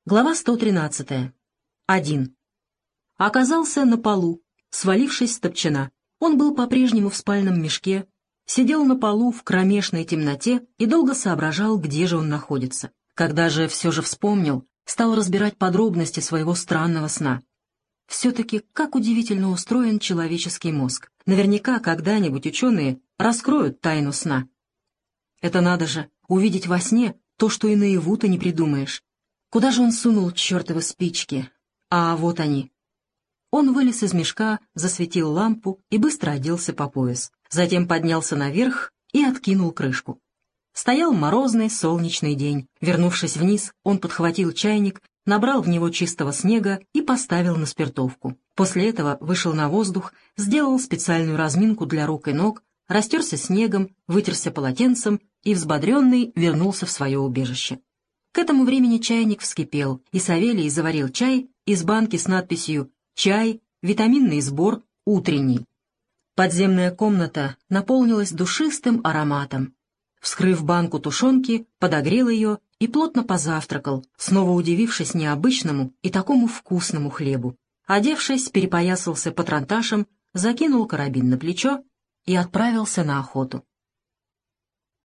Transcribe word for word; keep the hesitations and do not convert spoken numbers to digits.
Глава сто тринадцатая. Один. Оказался на полу, свалившись с топчана. Он был по-прежнему в спальном мешке, сидел на полу в кромешной темноте и долго соображал, где же он находится. Когда же все же вспомнил, стал разбирать подробности своего странного сна. Все-таки как удивительно устроен человеческий мозг. Наверняка когда-нибудь ученые раскроют тайну сна. Это надо же, увидеть во сне то, что и наяву-то не придумаешь. Куда же он сунул чертовы спички? А вот они. Он вылез из мешка, засветил лампу и быстро оделся по пояс. Затем поднялся наверх и откинул крышку. Стоял морозный солнечный день. Вернувшись вниз, он подхватил чайник, набрал в него чистого снега и поставил на спиртовку. После этого вышел на воздух, сделал специальную разминку для рук и ног, растерся снегом, вытерся полотенцем и, взбодренный, вернулся в свое убежище. К этому времени чайник вскипел, и Савелий заварил чай из банки с надписью «Чай, витаминный сбор, утренний». Подземная комната наполнилась душистым ароматом. Вскрыв банку тушенки, подогрел ее и плотно позавтракал, снова удивившись необычному и такому вкусному хлебу. Одевшись, перепоясался патронташем, закинул карабин на плечо и отправился на охоту.